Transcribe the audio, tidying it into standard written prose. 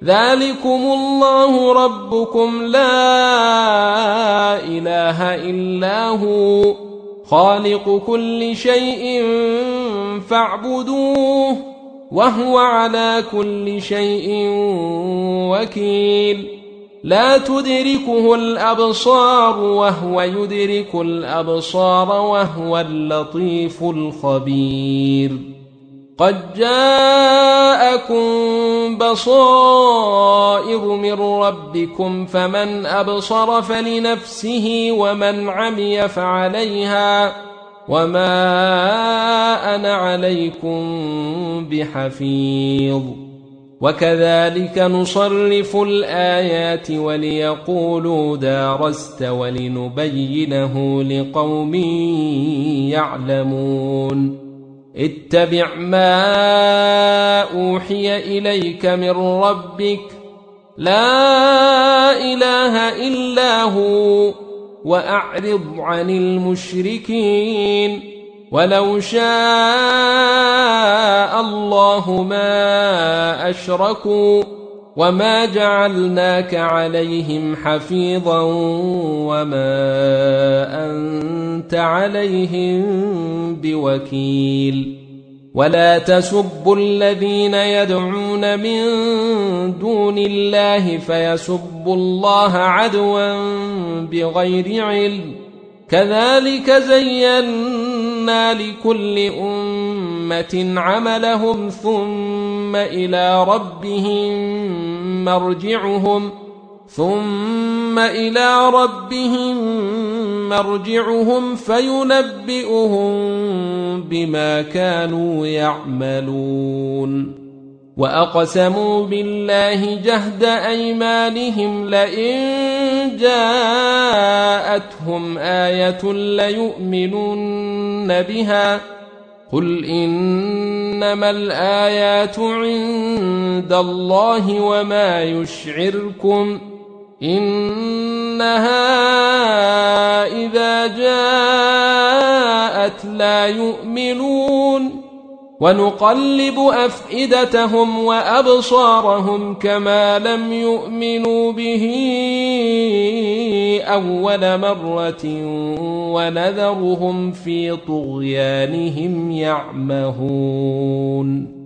ذلكم الله ربكم لا إله إلا هو خالق كل شيء فاعبدوه وهو على كل شيء وكيل لا تدركه الأبصار وهو يدرك الأبصار وهو اللطيف الخبير قد جاءكم بصائر من ربكم فمن أبصر فلنفسه ومن عمي فعليها وما أنا عليكم بحفيظ وكذلك نصرف الآيات وليقولوا درست ولنبينه لقوم يعلمون اتبع ما أوحي إليك من ربك لا إله إلا هو وأعرض عن المشركين ولو شاء الله ما أشركوا وما جعلناك عليهم حفيظا وما أنت عليهم بوكيل ولا تسبوا الذين يدعون من دون الله فيسبوا الله عدوا بغير علم كذلك زينا لكل أمة عملهم ثم إلى ربهم مرجعهم فينبئهم بما كانوا يعملون وأقسموا بالله جهد أيمانهم لئن جاءتهم آية ليؤمنن بها قل إنما الآيات عند الله وما يشعركم إنها إذا جاءت لا يؤمنون ونقلب أفئدتهم وأبصارهم كما لم يؤمنوا به أول مرة ونذرهم في طغيانهم يعمهون